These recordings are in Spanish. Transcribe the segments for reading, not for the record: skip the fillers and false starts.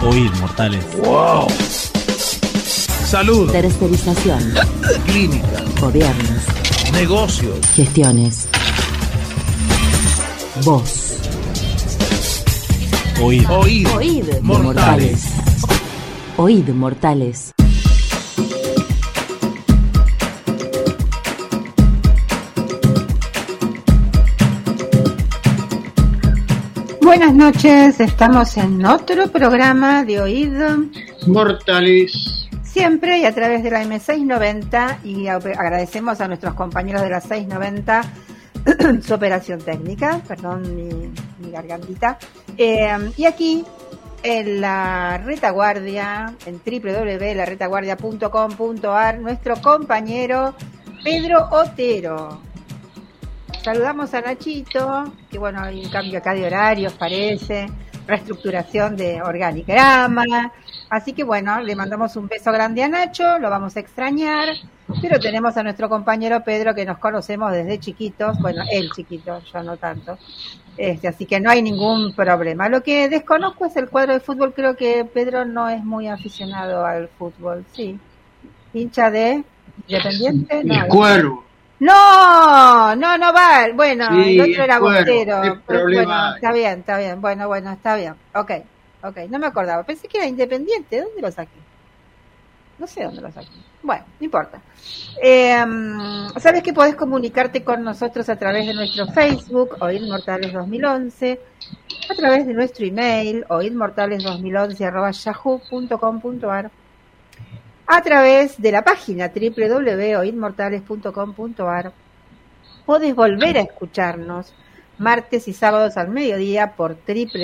Oíd, mortales. ¡Wow! Salud. Tercerización. Clínica. Gobiernos. Negocios. Gestiones. Voz. Oíd. Oíd. Oíd, mortales. Oíd, mortales. Buenas noches, estamos en otro programa de Oíd Mortales. Siempre y a través de la M690, y agradecemos a nuestros compañeros de la 690 su operación técnica, perdón mi gargantita, y aquí en la retaguardia, en www.laretaguardia.com.ar, nuestro compañero Pedro Otero. Saludamos a Nachito, que bueno, hay un cambio acá de horarios, parece, reestructuración de organigrama, así que bueno, le mandamos un beso grande a Nacho, lo vamos a extrañar, pero tenemos a nuestro compañero Pedro, que nos conocemos desde chiquitos, bueno, él chiquito, yo no tanto, así que no hay ningún problema. Lo que desconozco es el cuadro de fútbol, creo que Pedro no es muy aficionado al fútbol, sí, hincha de Independiente, El Cuervo. No va. Bueno, sí, el otro era Bostero. Bueno, está bien. Bueno, está bien. Ok. No me acordaba. Pensé que era Independiente. ¿Dónde lo saqué? No sé dónde lo saqué. Bueno, no importa. Sabes que podés comunicarte con nosotros a través de nuestro Facebook, Oíd Mortales 2011, a través de nuestro email, oidmortales2011@yahoo.com.ar, a través de la página www.oidmortales.com.ar. Podés volver a escucharnos martes y sábados al mediodía por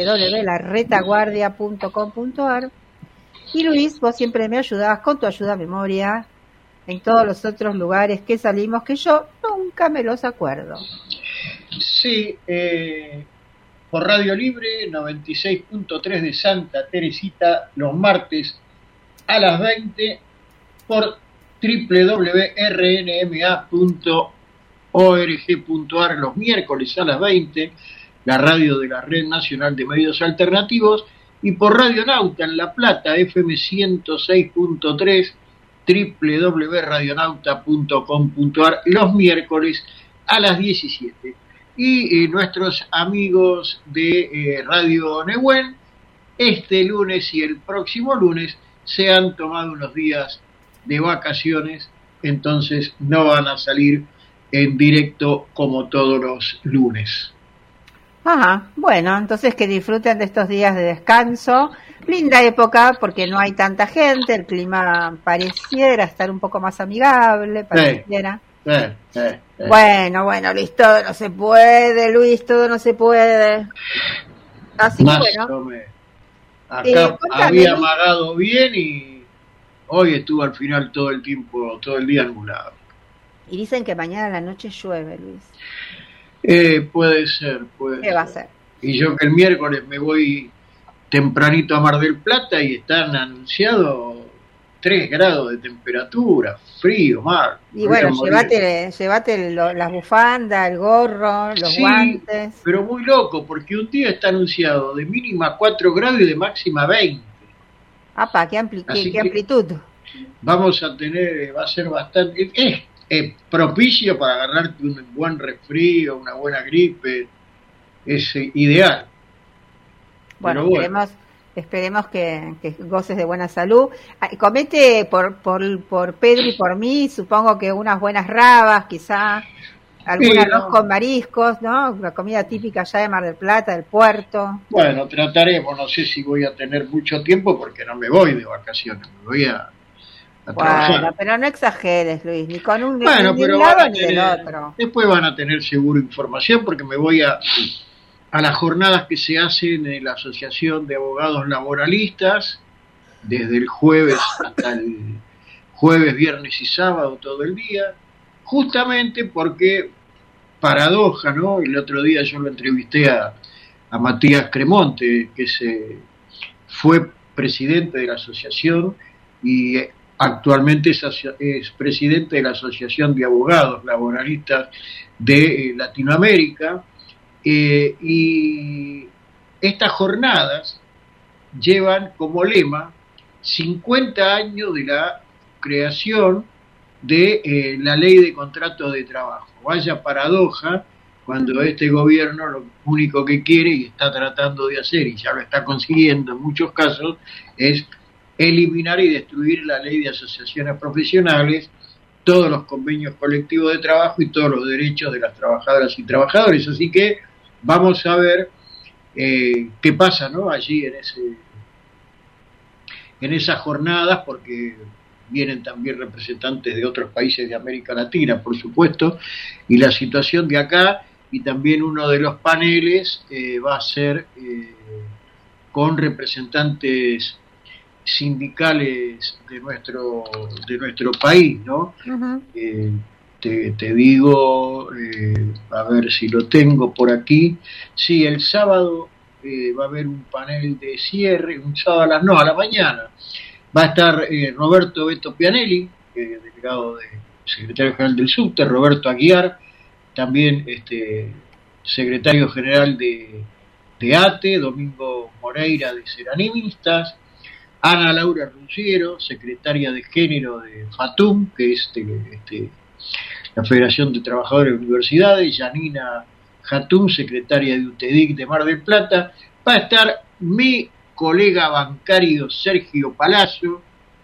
www.laretaguardia.com.ar. Y Luis, vos siempre me ayudás con tu ayuda a memoria en todos los otros lugares que salimos, que yo nunca me los acuerdo. Sí, por Radio Libre 96.3 de Santa Teresita los martes a las 20, por www.rnma.org.ar los miércoles a las 20, la radio de la Red Nacional de Medios Alternativos, y por Radio Nauta en La Plata, FM 106.3, www.radionauta.com.ar los miércoles a las 17. Y nuestros amigos de Radio Nehuen, este lunes y el próximo lunes se han tomado unos días de vacaciones, entonces no van a salir en directo como todos los lunes. Ajá, bueno, entonces que disfruten de estos días de descanso. Linda época porque no hay tanta gente, el clima pareciera estar un poco más amigable, pareciera. Bueno, Luis, todo no se puede, todo no se puede. Así más que bueno. Acá había amagado bien y hoy estuvo al final todo el día nublado. Y dicen que mañana a la noche llueve, Luis. Puede ser. ¿Qué va a ser? Y yo que el miércoles me voy tempranito a Mar del Plata y están anunciados 3 grados de temperatura, frío, mar. Y bueno, llévate las bufandas, el gorro, los guantes. Pero muy loco, porque un día está anunciado de mínima 4 grados y de máxima 20. ¡Apa! ¡Qué amplitud! Vamos a tener, va a ser bastante... Es propicio para agarrarte un buen resfrío, una buena gripe. Es ideal. Bueno, esperemos que goces de buena salud. Comete por Pedro y por mí, supongo que unas buenas rabas, quizá algún arroz con mariscos, ¿no? La comida típica allá de Mar del Plata, del puerto. Bueno, trataremos, no sé si voy a tener mucho tiempo porque no me voy de vacaciones, me voy a trabajar. Bueno, pero no exageres, Luis, ni con un lado ni del otro. Después van a tener seguro información porque me voy a las jornadas que se hacen en la Asociación de Abogados Laboralistas, desde el jueves hasta el jueves, viernes y sábado todo el día, justamente porque, paradoja, ¿no? El otro día yo lo entrevisté a Matías Cremonte, que fue presidente de la asociación y actualmente es presidente de la Asociación de Abogados Laboralistas de Latinoamérica, y estas jornadas llevan como lema 50 años de la creación de la ley de contratos de trabajo. Vaya paradoja cuando este gobierno lo único que quiere y está tratando de hacer, y ya lo está consiguiendo en muchos casos, es eliminar y destruir la ley de asociaciones profesionales, todos los convenios colectivos de trabajo y todos los derechos de las trabajadoras y trabajadores. Así que vamos a ver qué pasa, ¿no?, allí en esas jornadas, porque vienen también representantes de otros países de América Latina, por supuesto, y la situación de acá, y también uno de los paneles va a ser con representantes sindicales de nuestro país, ¿no? Ujú. Te digo, a ver si lo tengo por aquí. Sí, el sábado va a haber un panel de cierre, un sábado a la mañana. Va a estar Roberto Beto Pianelli, delegado de secretario general del SUBTE, Roberto Aguiar, también secretario general de ATE, Domingo Moreira de Ceranimistas, Ana Laura Ruggero, secretaria de género de FATUM, que es la Federación de Trabajadores de Universidades, Yanina Hatum, secretaria de UTEDIC de Mar del Plata. Va a estar mi colega bancario Sergio Palacio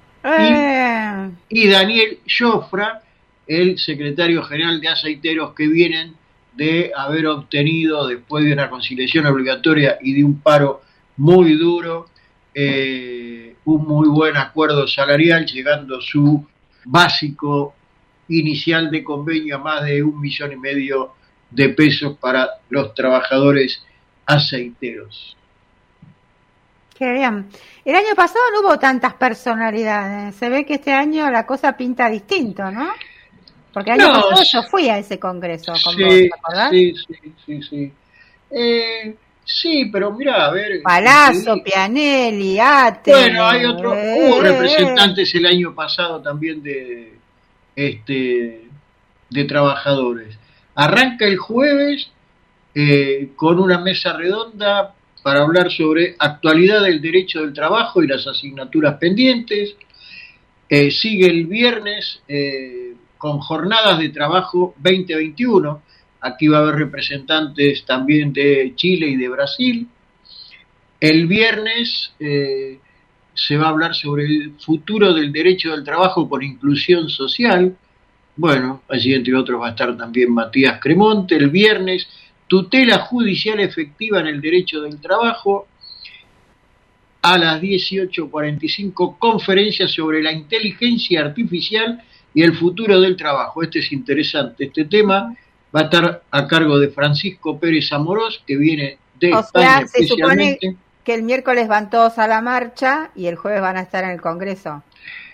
y Daniel Jofra, el secretario general de Aceiteros, que vienen de haber obtenido, después de una conciliación obligatoria y de un paro muy duro, un muy buen acuerdo salarial, llegando su básico inicial de convenio a más de 1,5 millones de pesos para los trabajadores aceiteros. Qué bien. El año pasado no hubo tantas personalidades. Se ve que este año la cosa pinta distinto, ¿no? Porque el año pasado yo fui a ese congreso con vos, ¿te acordás? Sí. Sí, pero mira, a ver. Palazzo, Pianelli, Ate. Bueno, hay otros. Hubo representantes el año pasado también de trabajadores. Arranca el jueves con una mesa redonda para hablar sobre actualidad del derecho del trabajo y las asignaturas pendientes. Sigue el viernes con jornadas de trabajo 2021. Aquí va a haber representantes también de Chile y de Brasil. El viernes se va a hablar sobre el futuro del derecho del trabajo con inclusión social. Bueno, allí entre otros va a estar también Matías Cremonte. El viernes, tutela judicial efectiva en el derecho del trabajo. A las 18:45, conferencia sobre la inteligencia artificial y el futuro del trabajo. Este es interesante, este tema. Va a estar a cargo de Francisco Pérez Amorós, que viene de España. Se supone que el miércoles van todos a la marcha y el jueves van a estar en el Congreso.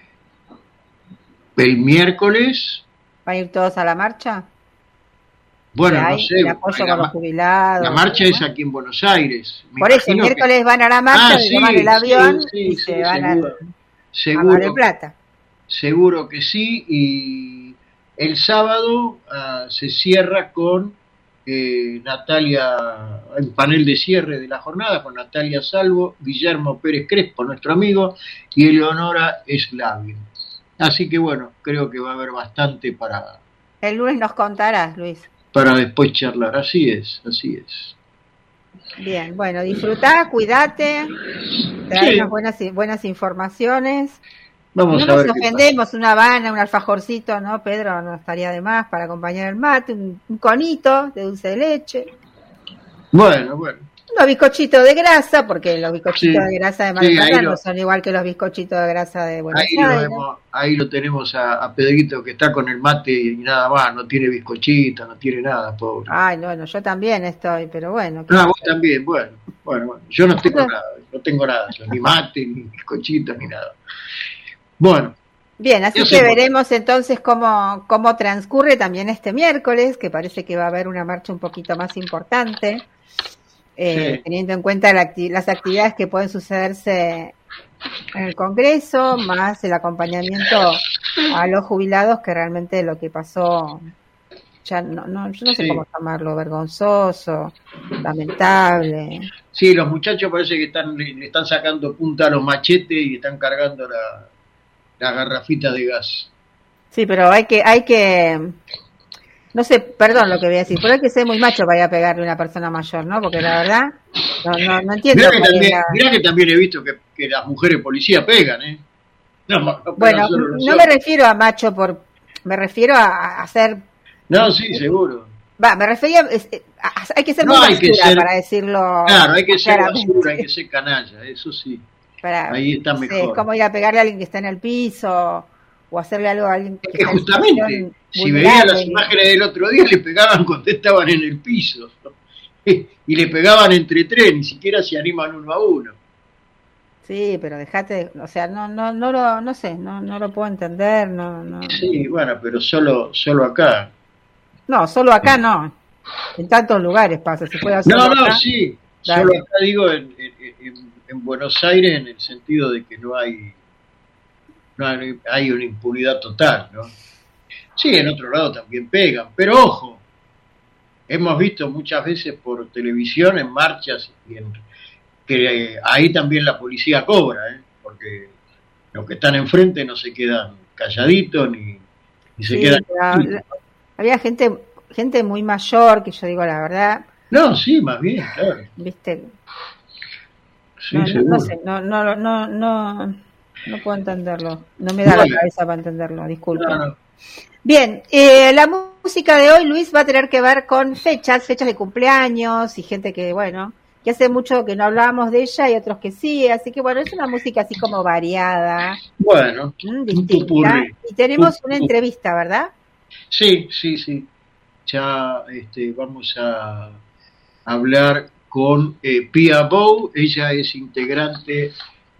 El miércoles... ¿Van a ir todos a la marcha? Bueno, no sé. El apoyo con los jubilados. La marcha es aquí en Buenos Aires. Por eso, el miércoles van a la marcha, toman el avión y se van a Mar del Plata. Seguro que sí, y el sábado se cierra con Natalia, el panel de cierre de la jornada, con Natalia Salvo, Guillermo Pérez Crespo, nuestro amigo, y Eleonora Slavin. Así que bueno, creo que va a haber bastante para... El lunes nos contarás, Luis. Para después charlar, así es. Bien, bueno, disfrutá, cuídate, trae unas buenas informaciones. Vamos no a ver. Nos ofendemos, una habana, un alfajorcito, ¿no, Pedro? No estaría de más para acompañar el mate, un conito de dulce de leche. Bueno. Unos bizcochitos de grasa, porque los bizcochitos de grasa de Mar del Plata no son igual que los bizcochitos de grasa de Buenos Aires. Ahí lo tenemos a Pedrito, que está con el mate y nada más, no tiene bizcochito, no tiene nada, pobre. Ay, no, yo también estoy, pero bueno. Vos también, bueno, yo no tengo nada, ni mate, ni bizcochito, ni nada. Bueno. Bien, así que veremos entonces cómo transcurre también este miércoles, que parece que va a haber una marcha un poquito más importante. Teniendo en cuenta las actividades que pueden sucederse en el Congreso, más el acompañamiento a los jubilados, que realmente lo que pasó ya yo no sé cómo llamarlo, vergonzoso, lamentable. Sí, los muchachos parece que le están sacando punta a los machetes y están cargando la garrafita de gas. Sí, pero hay que, no sé, perdón lo que voy a decir, pero hay que ser muy macho para ir a pegarle a una persona mayor, ¿no? Porque la verdad, no entiendo. Mirá que también he visto que las mujeres policías pegan, ¿eh? Bueno, no me refiero a macho me refiero a hacer... No, sí, seguro. Me refería hay que ser muy basura para decirlo. Claro, hay que ser basura, hay que ser canalla, eso sí. Ahí está mejor. Es como ir a pegarle a alguien que está en el piso o hacerle algo a alguien que está justamente, en situación si veía las imágenes del otro día, le pegaban cuando estaban en el piso. Y le pegaban entre tres, ni siquiera se animan uno a uno. Sí, pero dejate, o sea, no sé, no lo puedo entender, no. Sí, bueno, pero solo acá. No, solo acá no. En tantos lugares pasa, se puede hacer. No, sí. Dale. Solo acá digo en Buenos Aires, en el sentido de que no hay una impunidad total, ¿no? Sí, en otro lado también pegan, pero ojo, hemos visto muchas veces por televisión en marchas que ahí también la policía cobra, porque los que están enfrente no se quedan calladitos ni se quedan. Había gente muy mayor que yo digo la verdad. No, sí, más bien, claro. ¿Viste? Sí, no sé, no puedo entenderlo. No me da la cabeza para entenderlo, disculpe. No. Bien, la música de hoy, Luis, va a tener que ver con fechas de cumpleaños y gente que, bueno, que hace mucho que no hablábamos de ella y otros que sí, así que bueno, es una música así como variada. Bueno, distinta. Y tenemos una entrevista, ¿verdad? Sí. Ya vamos a hablar con Pia Bou. Ella es integrante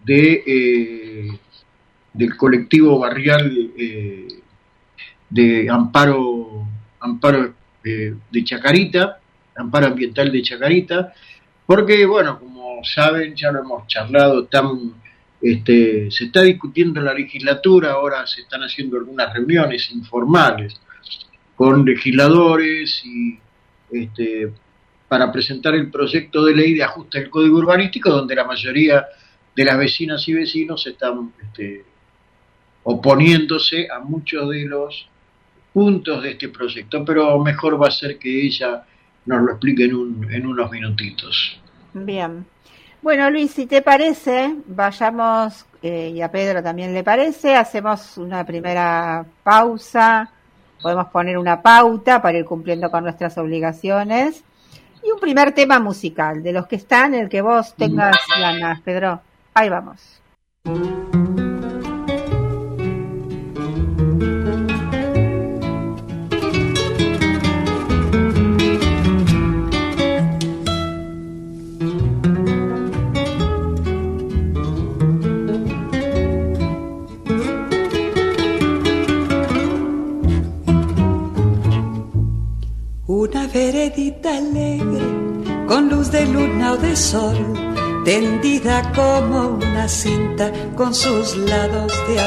del colectivo barrial de amparo de Chacarita, amparo ambiental de Chacarita, porque bueno, como saben, ya lo hemos charlado, se está discutiendo en la legislatura, ahora se están haciendo algunas reuniones informales con legisladores y para presentar el proyecto de ley de ajuste del Código Urbanístico, donde la mayoría de las vecinas y vecinos están oponiéndose a muchos de los puntos de este proyecto, pero mejor va a ser que ella nos lo explique en unos minutitos. Bien. Bueno, Luis, si te parece, vayamos, y a Pedro también le parece, hacemos una primera pausa, podemos poner una pauta para ir cumpliendo con nuestras obligaciones, y un primer tema musical, de los que están, el que vos tengas ganas, Pedro. Ahí vamos. Una veredita alegre, con luz de luna o de sol, tendida como una cinta con sus lados de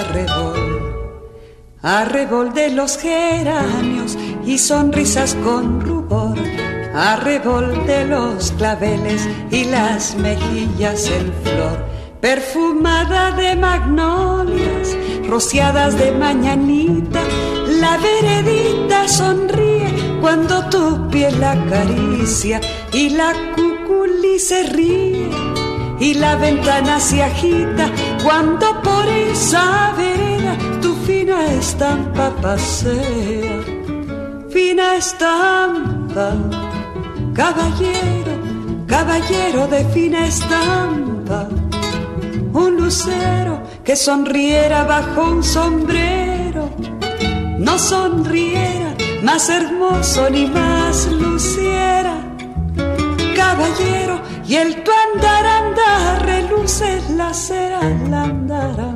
arrebol de los geranios y sonrisas con rubor, arrebol de los claveles y las mejillas en flor, perfumada de magnolias, rociadas de mañanita, la veredita sonríe cuando tu piel la acaricia y la cuculi se ríe y la ventana se agita cuando por esa vereda tu fina estampa pasea. Fina estampa, caballero de fina estampa, un lucero que sonriera bajo un sombrero, no sonriera más hermoso ni más luciera. Caballero, y el tu andar reluce la cera al andar.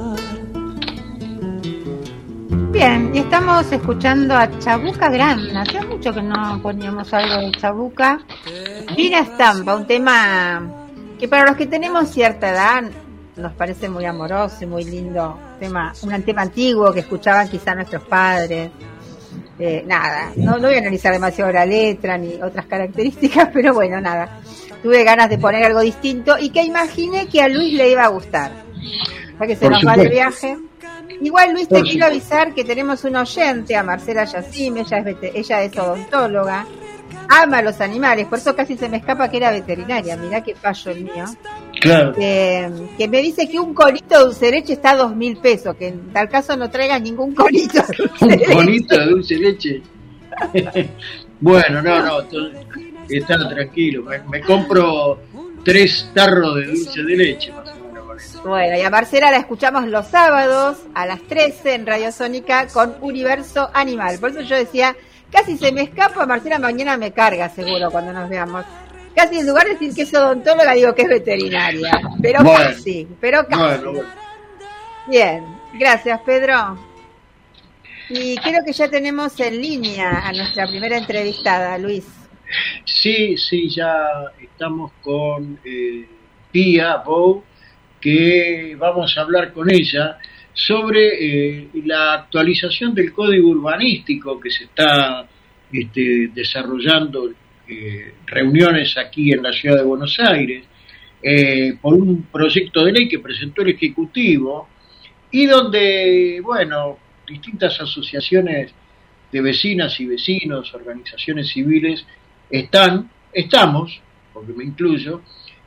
Bien, y estamos escuchando a Chabuca Grande. Hace mucho que no poníamos algo de Chabuca. Fina estampa, un tema que para los que tenemos cierta edad nos parece muy amoroso y muy lindo. Un tema antiguo que escuchaban quizá nuestros padres. Nada, no voy a analizar demasiado la letra ni otras características, pero bueno, nada. Tuve ganas de poner algo distinto y que imaginé que a Luis le iba a gustar. Ya que se nos va de viaje. Igual, Luis, te quiero avisar que tenemos un oyente, a Marcela Yacim, ella es odontóloga, ama los animales, por eso casi se me escapa que era veterinaria, mirá qué fallo el mío. Claro. Que me dice que un conito de dulce de leche está a 2.000 pesos, que en tal caso no traigas ningún conito de dulce de leche. ¿Un conito de dulce de leche? Bueno, no, está tranquilo, me compro 3 tarros de dulce de leche, más o menos con eso. Bueno, y a Marcela la escuchamos los sábados a las 13 en Radio Sónica con Universo Animal, por eso yo decía, casi se me escapa, Marcela mañana me carga seguro cuando nos veamos. Casi en lugar de decir que es odontóloga, digo que es veterinaria. Pero bueno, casi. Bueno. Bien, gracias, Pedro. Y creo que ya tenemos en línea a nuestra primera entrevistada, Luis. Sí, ya estamos con Pía Bou, que vamos a hablar con ella sobre la actualización del Código Urbanístico que se está desarrollando, reuniones aquí en la ciudad de Buenos Aires, por un proyecto de ley que presentó el Ejecutivo y donde, bueno, distintas asociaciones de vecinas y vecinos, organizaciones civiles, estamos, porque me incluyo,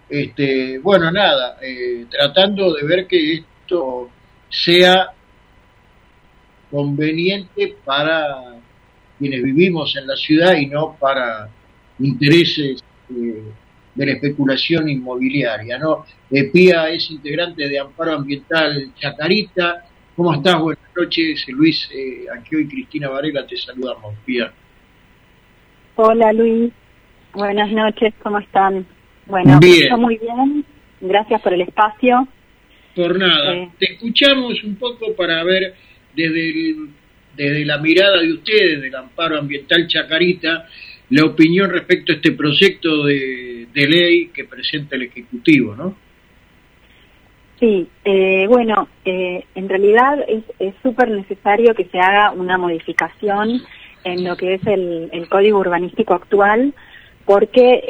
tratando de ver que esto sea conveniente para quienes vivimos en la ciudad y no para intereses de la especulación inmobiliaria, ¿no? Pía es integrante de Amparo Ambiental Chacarita. ¿Cómo estás? Buenas noches, Luis. Aquí hoy Cristina Varela te saludamos, Pía. Hola, Luis. Buenas noches, ¿cómo están? Bueno, bien. Muy bien. Gracias por el espacio. Por nada. Te escuchamos un poco para ver desde la mirada de ustedes, del Amparo Ambiental Chacarita, la opinión respecto a este proyecto de ley que presenta el Ejecutivo, ¿no? Sí, en realidad es súper necesario que se haga una modificación en lo que es el Código Urbanístico actual, porque,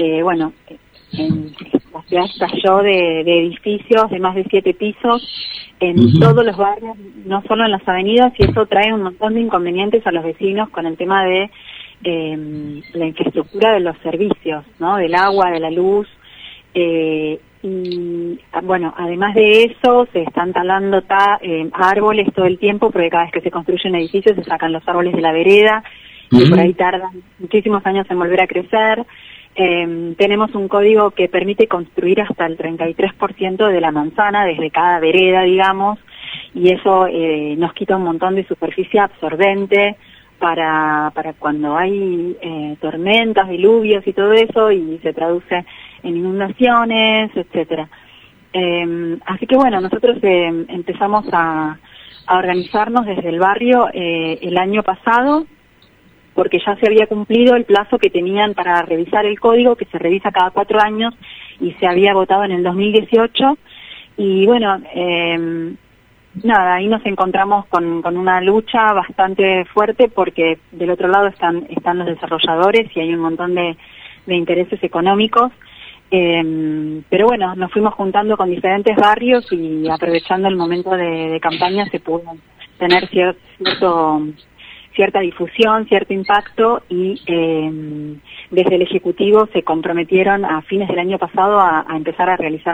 la ciudad estalló de edificios de más de 7 pisos en todos los barrios, no solo en las avenidas, y eso trae un montón de inconvenientes a los vecinos con el tema de la infraestructura de los servicios, ¿no? Del agua, de la luz, y bueno, además de eso se están talando árboles todo el tiempo, porque cada vez que se construyen edificios se sacan los árboles de la vereda y por ahí tardan muchísimos años en volver a crecer. Tenemos un código que permite construir hasta el 33% de la manzana desde cada vereda, digamos, y eso nos quita un montón de superficie absorbente para cuando hay tormentas, diluvios y todo eso, y se traduce en inundaciones, etcétera. Así que bueno, nosotros empezamos a organizarnos desde el barrio el año pasado, porque ya se había cumplido el plazo que tenían para revisar el código, que se revisa cada 4 años, y se había votado en el 2018, y bueno, ahí nos encontramos con una lucha bastante fuerte, porque del otro lado están los desarrolladores y hay un montón de intereses económicos, pero bueno, nos fuimos juntando con diferentes barrios y aprovechando el momento de campaña se pudo tener cierta difusión, cierto impacto, y desde el Ejecutivo se comprometieron a fines del año pasado a empezar a realizar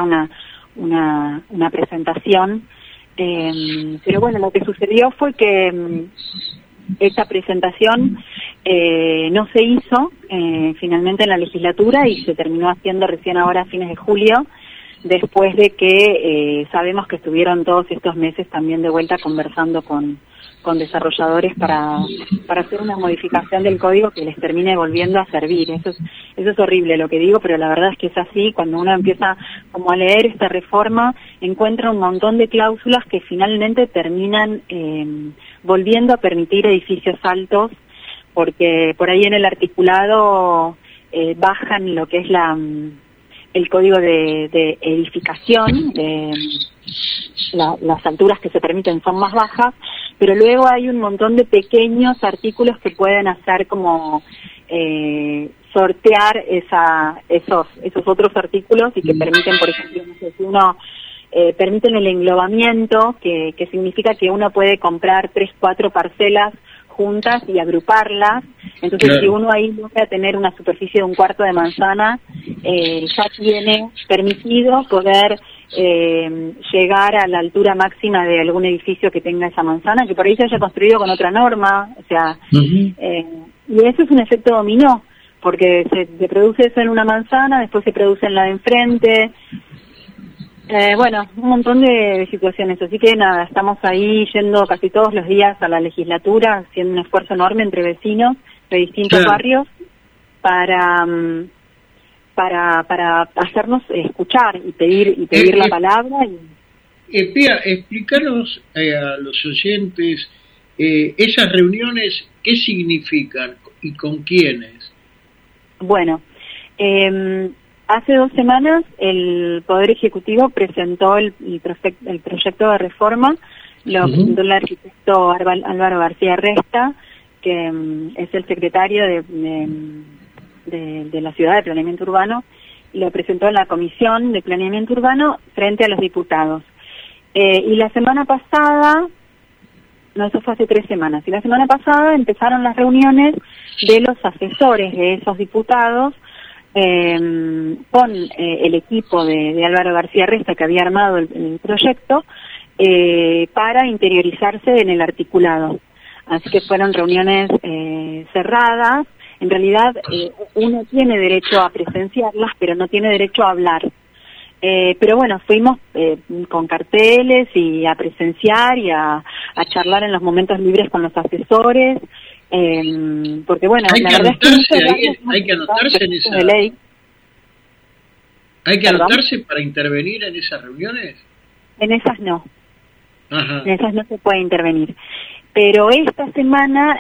una presentación. Pero bueno, lo que sucedió fue que esta presentación no se hizo finalmente en la legislatura y se terminó haciendo recién ahora a fines de julio, después de que sabemos que estuvieron todos estos meses también de vuelta conversando con desarrolladores para hacer una modificación del código que les termine volviendo a servir. Eso es horrible lo que digo, pero la verdad es que es así. Cuando uno empieza como a leer esta reforma, encuentra un montón de cláusulas que finalmente terminan volviendo a permitir edificios altos, porque por ahí en el articulado bajan lo que es el código de edificación, las alturas que se permiten son más bajas, pero luego hay un montón de pequeños artículos que pueden hacer como sortear esos otros artículos y que permiten, por ejemplo, no sé, si uno permiten el englobamiento, que significa que uno puede comprar 3-4 parcelas juntas y agruparlas. Entonces, claro, si uno ahí logra tener una superficie de 1/4 de manzana, ya tiene permitido poder llegar a la altura máxima de algún edificio que tenga esa manzana, que por ahí se haya construido con otra norma, o sea, y eso es un efecto dominó, porque se produce eso en una manzana, después se produce en la de enfrente. Bueno, un montón de situaciones, así que nada, estamos ahí yendo casi todos los días a la legislatura, haciendo un esfuerzo enorme entre vecinos de distintos barrios para hacernos escuchar y pedir la palabra. Pía, explícanos a los oyentes esas reuniones, ¿qué significan y con quiénes? Bueno, hace 2 semanas el Poder Ejecutivo presentó el proyecto de reforma, lo presentó el arquitecto Álvaro García Resta, que es el secretario de la Ciudad de Planeamiento Urbano, y lo presentó en la Comisión de Planeamiento Urbano frente a los diputados. Y la semana pasada, no, eso fue hace 3 semanas, y la semana pasada empezaron las reuniones de los asesores de esos diputados con el equipo de Álvaro García Resta, que había armado el proyecto, para interiorizarse en el articulado. Así que fueron reuniones cerradas. En realidad, uno tiene derecho a presenciarlas, pero no tiene derecho a hablar. Pero bueno, fuimos con carteles y a presenciar y a charlar en los momentos libres con los asesores, porque bueno, hay la que verdad anotarse, es que hay que anotarse en esa de ley. ¿Hay que anotarse para intervenir en esas reuniones? En esas no. Ajá. En esas no se puede intervenir. Pero esta semana,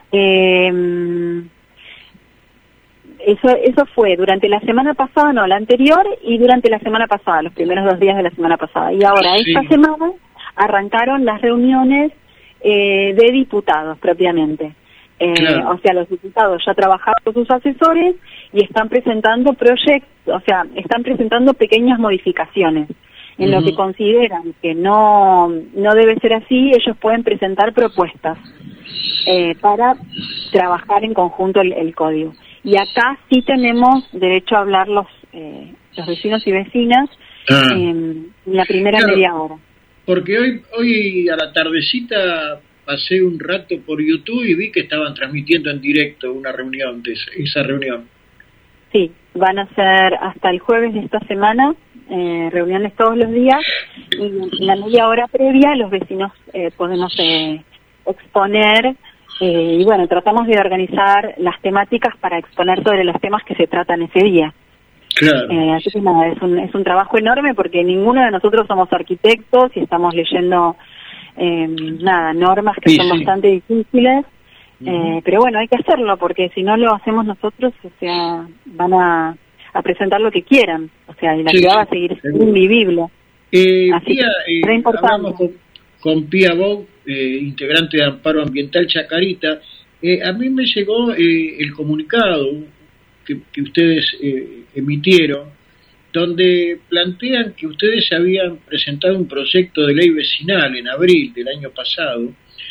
eso fue durante la semana pasada, no, la anterior, y durante la semana pasada, los primeros 2 días de la semana pasada. Y ahora, esta semana, arrancaron las reuniones de diputados propiamente. Claro. O sea, los diputados ya trabajaron con sus asesores y están presentando proyectos, o sea, están presentando pequeñas modificaciones. En lo que consideran que no debe ser así, ellos pueden presentar propuestas para trabajar en conjunto el código. Y acá sí tenemos derecho a hablar los vecinos y vecinas en la primera media hora. Porque hoy a la tardecita pasé un rato por YouTube y vi que estaban transmitiendo en directo una reunión de esa reunión. Sí, van a ser hasta el jueves de esta semana, reuniones todos los días, y en la media hora previa los vecinos podemos exponer, y bueno, tratamos de organizar las temáticas para exponer sobre los temas que se tratan ese día. Claro. Así que nada, es un trabajo enorme porque ninguno de nosotros somos arquitectos y estamos leyendo normas que son bastante difíciles, pero bueno, hay que hacerlo porque si no lo hacemos nosotros, o sea, van a presentar lo que quieran, o sea, y la ciudad va a seguir invivible. Así Pía, que es importante. Hablamos con Pía Bou, integrante de Amparo Ambiental Chacarita. A mí me llegó el comunicado que ustedes emitieron, donde plantean que ustedes habían presentado un proyecto de ley vecinal en abril del año pasado,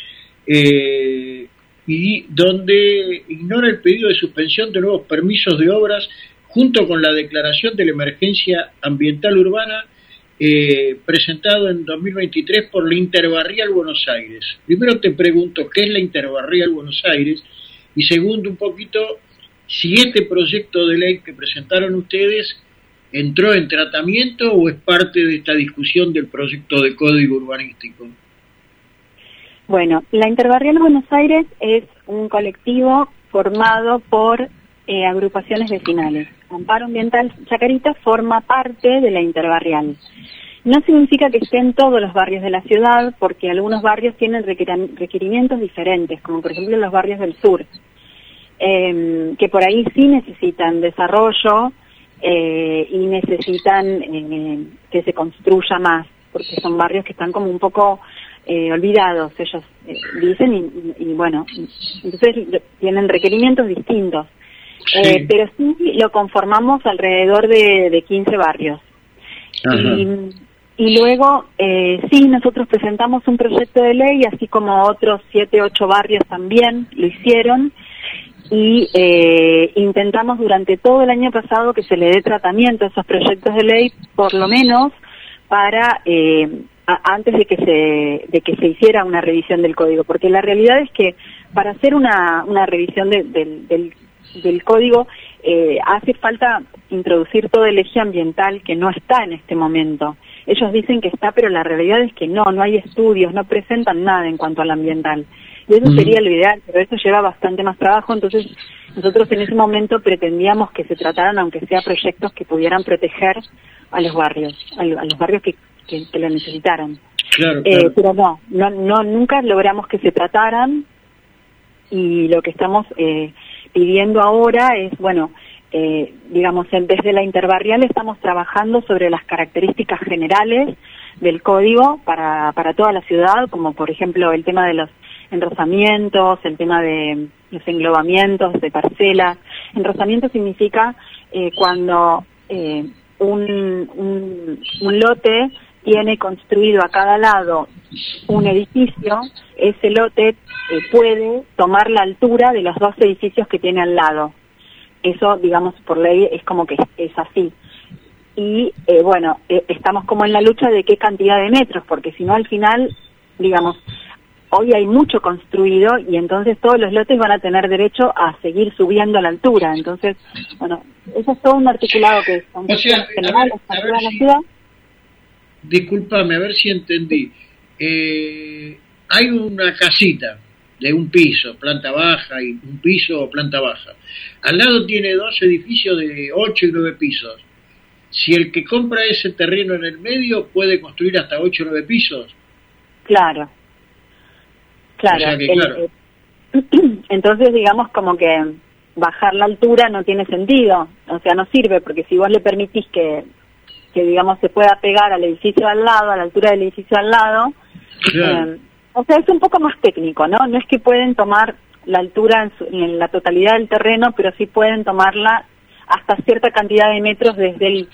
y donde ignora el pedido de suspensión de nuevos permisos de obras junto con la declaración de la emergencia ambiental urbana presentado en 2023 por la Interbarrial Buenos Aires. Primero te pregunto, ¿qué es la Interbarrial Buenos Aires? Y segundo, un poquito, si este proyecto de ley que presentaron ustedes entró en tratamiento o es parte de esta discusión del proyecto de código urbanístico. Bueno, la Interbarrial Buenos Aires es un colectivo formado por agrupaciones vecinales. Amparo Ambiental Chacarita forma parte de la Interbarrial. No significa que esté en todos los barrios de la ciudad, porque algunos barrios tienen requerimientos diferentes, como por ejemplo los barrios del sur, que por ahí sí necesitan desarrollo y necesitan que se construya más, porque son barrios que están como un poco olvidados, ellos dicen, y bueno, entonces tienen requerimientos distintos. Sí. Pero sí lo conformamos alrededor de 15 barrios. Y luego, sí, nosotros presentamos un proyecto de ley, así como otros 7, 8 barrios también lo hicieron, y intentamos durante todo el año pasado que se le dé tratamiento a esos proyectos de ley, por lo menos para antes de que se hiciera una revisión del código, porque la realidad es que para hacer una revisión del código hace falta introducir todo el eje ambiental que no está en este momento. Ellos dicen que está, pero la realidad es que no hay estudios, no presentan nada en cuanto al ambiental. Y eso sería lo ideal, pero eso lleva bastante más trabajo, entonces nosotros en ese momento pretendíamos que se trataran, aunque sea proyectos que pudieran proteger a los barrios, a los barrios que lo necesitaran. Claro, claro. Pero no, nunca logramos que se trataran, y lo que estamos pidiendo ahora es, bueno, digamos, desde la interbarrial estamos trabajando sobre las características generales del código para toda la ciudad, como por ejemplo el tema de los enrosamientos, el tema de los englobamientos de parcelas. Enrosamiento significa cuando un lote tiene construido a cada lado un edificio, ese lote puede tomar la altura de los 2 edificios que tiene al lado. Eso, digamos, por ley es como que es así. Y bueno, estamos como en la lucha de qué cantidad de metros, porque si no al final, digamos, hoy hay mucho construido y entonces todos los lotes van a tener derecho a seguir subiendo la altura. Entonces, bueno, eso es todo un articulado que es general para toda la ciudad. Discúlpame, a ver si entendí. Hay una casita de un piso, planta baja, y un piso o planta baja. Al lado tiene 2 edificios de 8 y 9 pisos. Si el que compra ese terreno en el medio puede construir hasta 8 o 9 pisos. Claro. O sea que, claro. Entonces, digamos, como que bajar la altura no tiene sentido. O sea, no sirve, porque si vos le permitís que digamos, se pueda pegar al edificio al lado, a la altura del edificio al lado, Claro. O sea, es un poco más técnico, ¿no? No es que pueden tomar la altura en la totalidad del terreno, pero sí pueden tomarla hasta cierta cantidad de metros desde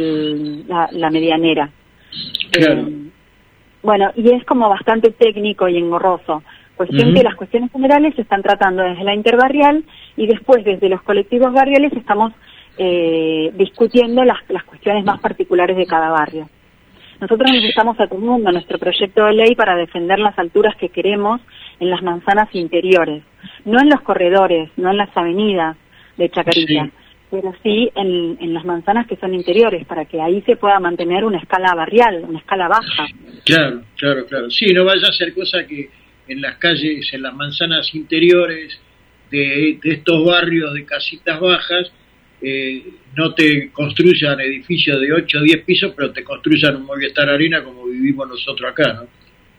la medianera. Claro. Bueno, y es como bastante técnico y engorroso. Cuestión que las cuestiones generales se están tratando desde la interbarrial, y después desde los colectivos barriales estamos discutiendo las cuestiones más particulares de cada barrio. Nosotros nos estamos atendiendo a nuestro proyecto de ley para defender las alturas que queremos en las manzanas interiores, no en los corredores, no en las avenidas de Chacarita, Sí. pero sí en las manzanas que son interiores, para que ahí se pueda mantener una escala barrial, una escala baja. Claro. Sí, no vaya a ser cosa que en las calles, en las manzanas interiores de estos barrios de casitas bajas, no te construyan edificios de 8 o 10 pisos, pero te construyan un Movistar Arena como vivimos nosotros acá, ¿no?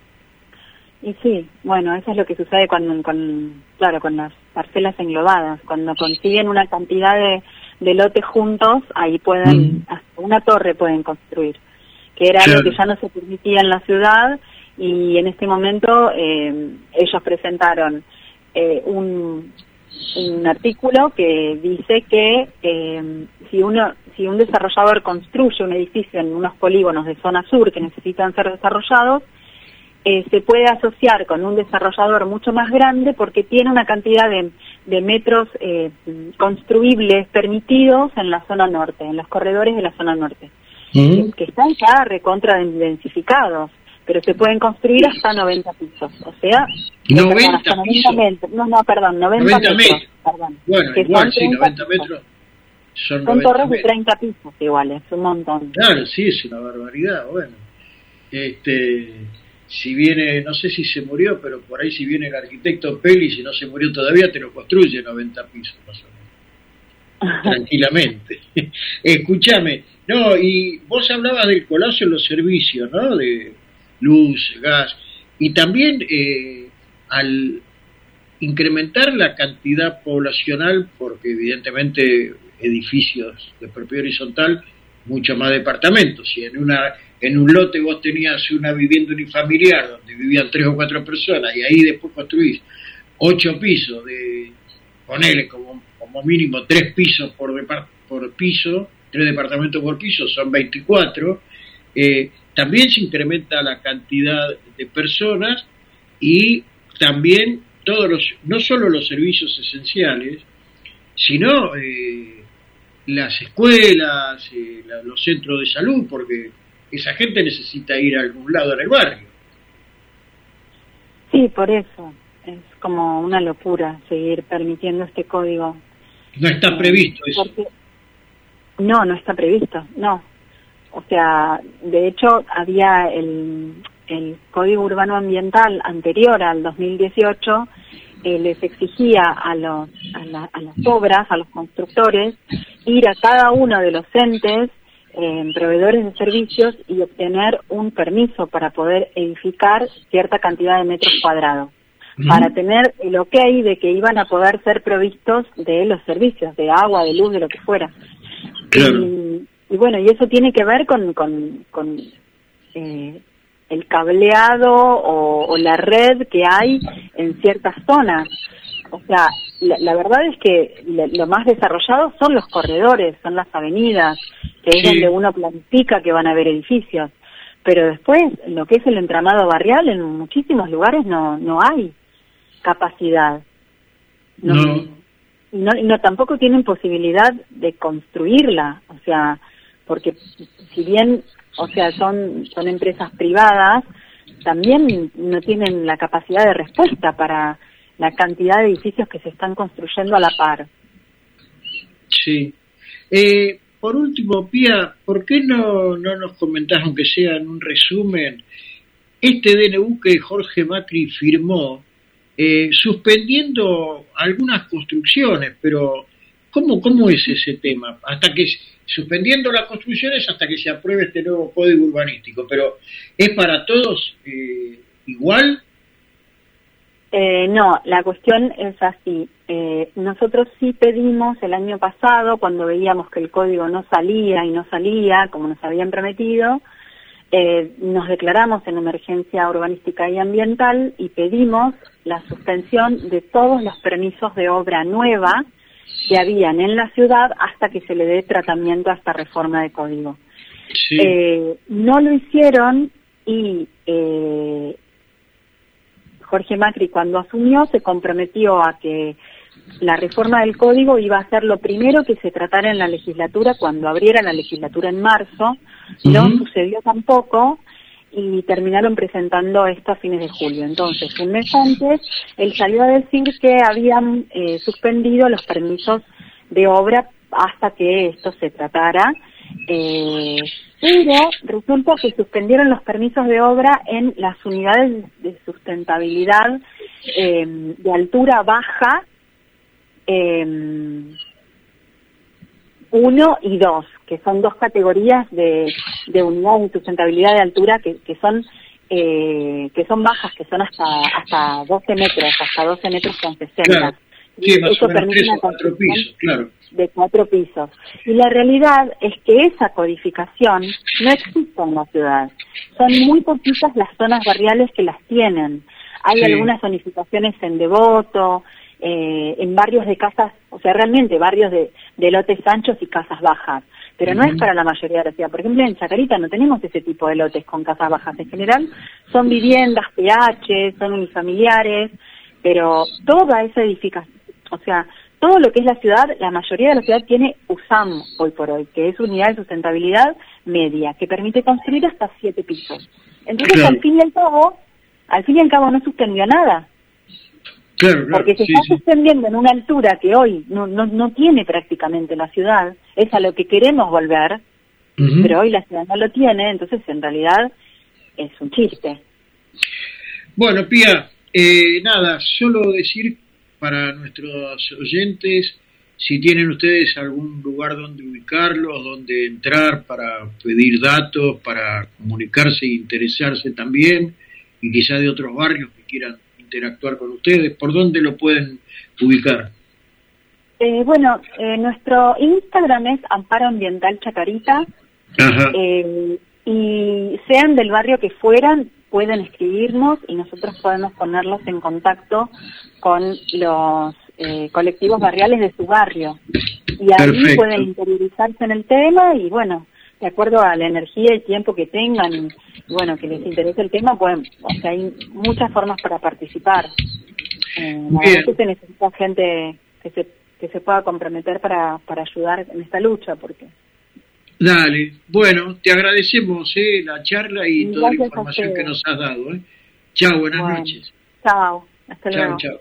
Y sí, bueno, eso es lo que sucede con las parcelas englobadas. Cuando consiguen una cantidad de lotes juntos, ahí pueden, hasta una torre pueden construir, que era algo que ya no se permitía en la ciudad, y en este momento ellos presentaron un artículo que dice que si un desarrollador construye un edificio en unos polígonos de zona sur que necesitan ser desarrollados, se puede asociar con un desarrollador mucho más grande porque tiene una cantidad de metros construibles permitidos en la zona norte, en los corredores de la zona norte, que están ya recontra densificados, pero se pueden construir hasta 90 pisos, o sea, 90 hasta 90 pisos. metros, 90 metros, perdón. Bueno, Que igual son sí, 30 90 pisos. metros son Son 90 torres de metros. 30 pisos igual, es un montón. Claro, sí, es una barbaridad, bueno. Si viene, no sé si se murió, pero por ahí si viene el arquitecto Peli, si no se murió todavía, te lo construye 90 pisos, más o menos. Tranquilamente. Escúchame, no, y vos hablabas del colapso en los servicios, ¿no? De luz, gas, y también al incrementar la cantidad poblacional, porque evidentemente edificios de propiedad horizontal mucho más departamentos. Si en un lote vos tenías una vivienda unifamiliar donde vivían 3 o 4 personas y ahí después construís 8 pisos, ponele como mínimo 3 pisos por piso, 3 departamentos por piso, son 24, también se incrementa la cantidad de personas y también no solo los servicios esenciales, sino las escuelas, los centros de salud, porque esa gente necesita ir a algún lado en el barrio. Sí, por eso. Es como una locura seguir permitiendo este código. No está previsto eso. No está previsto, no. O sea, de hecho, había el Código Urbano Ambiental anterior al 2018, les exigía a las obras, a los constructores, ir a cada uno de los entes, proveedores de servicios, y obtener un permiso para poder edificar cierta cantidad de metros cuadrados, para tener el ok de que iban a poder ser provistos de los servicios, de agua, de luz, de lo que fuera. Claro. Y bueno, y eso tiene que ver con el cableado o la red que hay en ciertas zonas. O sea, la verdad es que lo más desarrollado son los corredores, son las avenidas, que es donde uno planifica que van a haber edificios. Pero después, lo que es el entramado barrial, en muchísimos lugares no hay capacidad. No, tampoco tienen posibilidad de construirla. O sea, porque si bien, o sea, son empresas privadas, también no tienen la capacidad de respuesta para la cantidad de edificios que se están construyendo a la par. Sí. Por último, Pía, ¿por qué no nos comentás, aunque sea en un resumen, este DNU que Jorge Macri firmó, suspendiendo algunas construcciones, pero ¿cómo es ese tema? Suspendiendo las construcciones hasta que se apruebe este nuevo código urbanístico, pero ¿es para todos igual? No, la cuestión es así. Nosotros sí pedimos el año pasado, cuando veíamos que el código no salía como nos habían prometido, nos declaramos en emergencia urbanística y ambiental y pedimos la suspensión de todos los permisos de obra nueva que habían en la ciudad hasta que se le dé tratamiento a esta reforma de código. Sí. No lo hicieron y Jorge Macri, cuando asumió, se comprometió a que la reforma del código iba a ser lo primero que se tratara en la legislatura cuando abriera la legislatura en marzo. No sucedió tampoco y terminaron presentando esto a fines de julio. Entonces, un mes antes, él salió a decir que habían suspendido los permisos de obra hasta que esto se tratara. Pero resulta que suspendieron los permisos de obra en las unidades de sustentabilidad de altura baja 1 y 2, que son 2 categorías de unidades de sustentabilidad de altura que son bajas, que son hasta 12 metros, hasta 12 metros con 60. Claro. Sí, eso permite una construcción claro, de 4 pisos. Y la realidad es que esa codificación no existe en la ciudad. Son muy poquitas las zonas barriales que las tienen. Hay algunas zonificaciones en Devoto, en barrios de casas, o sea, realmente barrios de lotes anchos y casas bajas. Pero no es para la mayoría de la ciudad. Por ejemplo, en Chacarita no tenemos ese tipo de lotes con casas bajas. En general son viviendas, PH, son unifamiliares, pero toda esa edificación, o sea, todo lo que es la ciudad, la mayoría de la ciudad tiene USAM hoy por hoy, que es Unidad de Sustentabilidad Media, que permite construir hasta 7 pisos. Entonces, al fin y al cabo no suspendió nada. Claro, porque se está suspendiendo en una altura que hoy no tiene prácticamente la ciudad, es a lo que queremos volver, pero hoy la ciudad no lo tiene, entonces en realidad es un chiste. Bueno, Pía, nada, solo decir para nuestros oyentes, si tienen ustedes algún lugar donde ubicarlos, donde entrar para pedir datos, para comunicarse e interesarse también, y quizá de otros barrios que quieran interactuar con ustedes, ¿por dónde lo pueden ubicar? Nuestro Instagram es Amparo Ambiental Chacarita, Ajá. Y sean del barrio que fueran, pueden escribirnos y nosotros podemos ponerlos en contacto con los colectivos barriales de su barrio. Y ahí Perfecto. pueden interiorizarse en el tema y bueno, de acuerdo a la energía y tiempo que tengan y bueno, que les interese el tema, pueden, o sea, hay muchas formas para participar. La verdad que se necesita gente que se pueda comprometer para ayudar en esta lucha, porque... Dale, bueno, te agradecemos la charla y toda la Gracias a información que ustedes. nos has dado. Chao, buenas Bueno, noches. Chao, hasta Chao, luego. chao.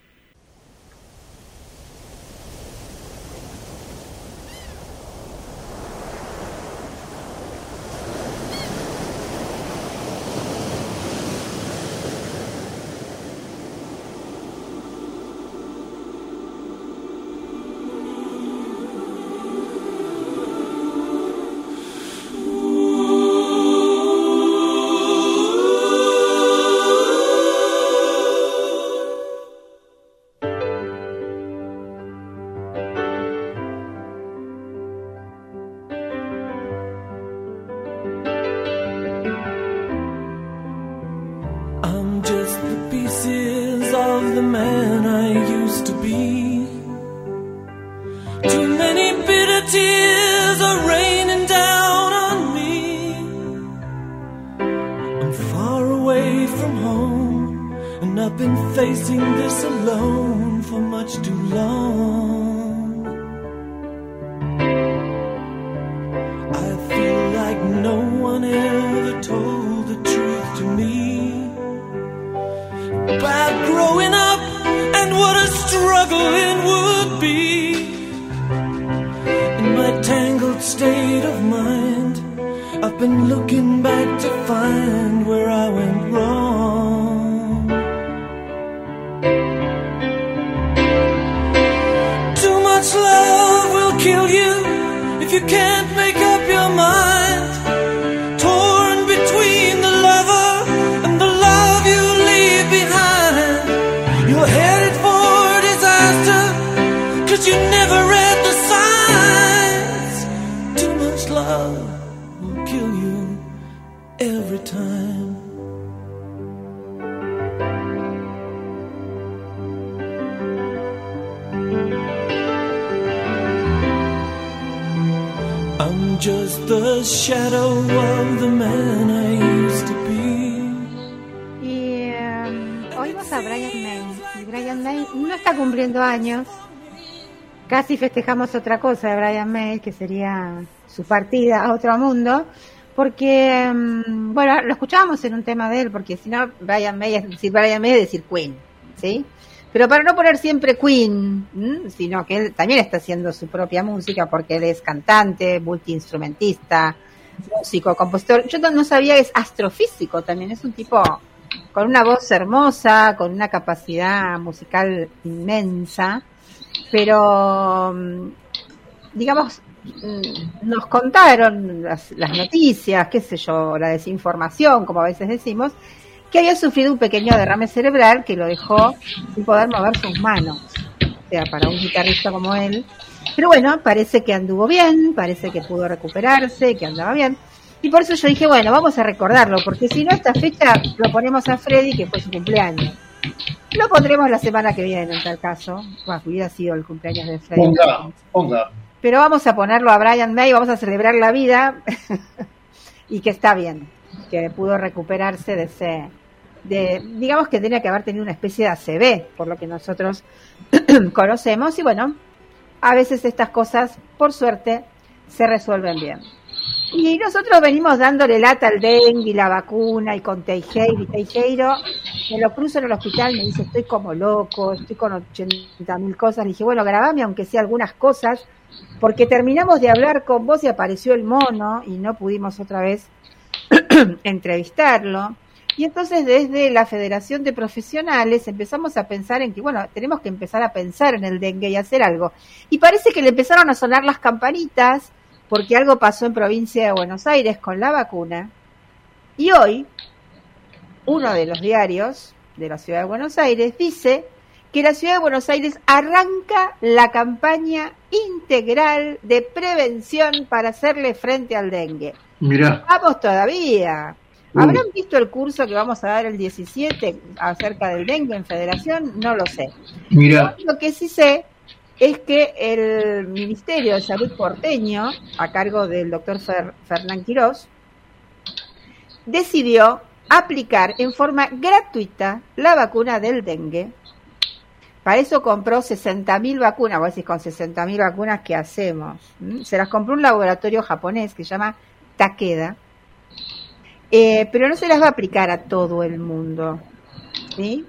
I'm just the pieces of the man I used to be. Too many bitter tears are raining down on me. I'm far away from home, and I've been facing this alone for much too long. I feel like no one ever told the truth to me about growing up and what a struggle it would be. In my tangled state of mind, I've been looking back to find where I went wrong. Too much love will kill you if you can't make up your mind. Torn between the lover and the love you leave behind. You're headed for disaster, 'cause you never read the signs. Too much love will kill you every time. I'm just the shadow of the man I used to be. Y oímos a Brian May. Y Brian May no está cumpliendo años. Casi festejamos otra cosa de Brian May, que sería su partida a otro mundo. Porque, bueno, lo escuchábamos en un tema de él, porque si no, Brian May es decir Queen, ¿sí? Pero para no poner siempre Queen, sino que él también está haciendo su propia música, porque él es cantante, multiinstrumentista, músico, compositor. Yo no sabía que es astrofísico también, es un tipo con una voz hermosa, con una capacidad musical inmensa, pero, digamos, nos contaron las noticias, qué sé yo, la desinformación, como a veces decimos, que había sufrido un pequeño derrame cerebral que lo dejó sin poder mover sus manos. O sea, para un guitarrista como él. Pero bueno, parece que anduvo bien, parece que pudo recuperarse, que andaba bien. Y por eso yo dije, bueno, vamos a recordarlo, porque si no, esta fecha lo ponemos a Freddy, que fue su cumpleaños. Lo pondremos la semana que viene, en tal caso. Bueno, hubiera sido el cumpleaños de Freddy. Ponga. Pero vamos a ponerlo a Brian May, vamos a celebrar la vida y que está bien, que pudo recuperarse digamos que tenía que haber tenido una especie de ACV, por lo que nosotros conocemos, y bueno, a veces estas cosas, por suerte, se resuelven bien. Y nosotros venimos dándole lata al dengue y la vacuna, y con Teijeiro, me lo cruzo en el hospital, me dice, estoy como loco, estoy con 80.000 cosas. Le dije, bueno, grabame aunque sea algunas cosas, porque terminamos de hablar con vos y apareció el mono, y no pudimos otra vez entrevistarlo. Y entonces desde la Federación de Profesionales empezamos a pensar en que, bueno, tenemos que empezar a pensar en el dengue y hacer algo. Y parece que le empezaron a sonar las campanitas, porque algo pasó en provincia de Buenos Aires con la vacuna. Y hoy, uno de los diarios de la ciudad de Buenos Aires dice que la Ciudad de Buenos Aires arranca la campaña integral de prevención para hacerle frente al dengue. Mirá. Vamos todavía. ¿Habrán visto el curso que vamos a dar el 17 acerca del dengue en Federación? No lo sé. Mirá. Lo que sí sé es que el Ministerio de Salud porteño, a cargo del doctor Fernán Quirós, decidió aplicar en forma gratuita la vacuna del dengue. Para eso compró 60.000 vacunas. Vos decís, con 60.000 vacunas, ¿qué hacemos? Se las compró un laboratorio japonés que se llama Takeda, pero no se las va a aplicar a todo el mundo, ¿sí?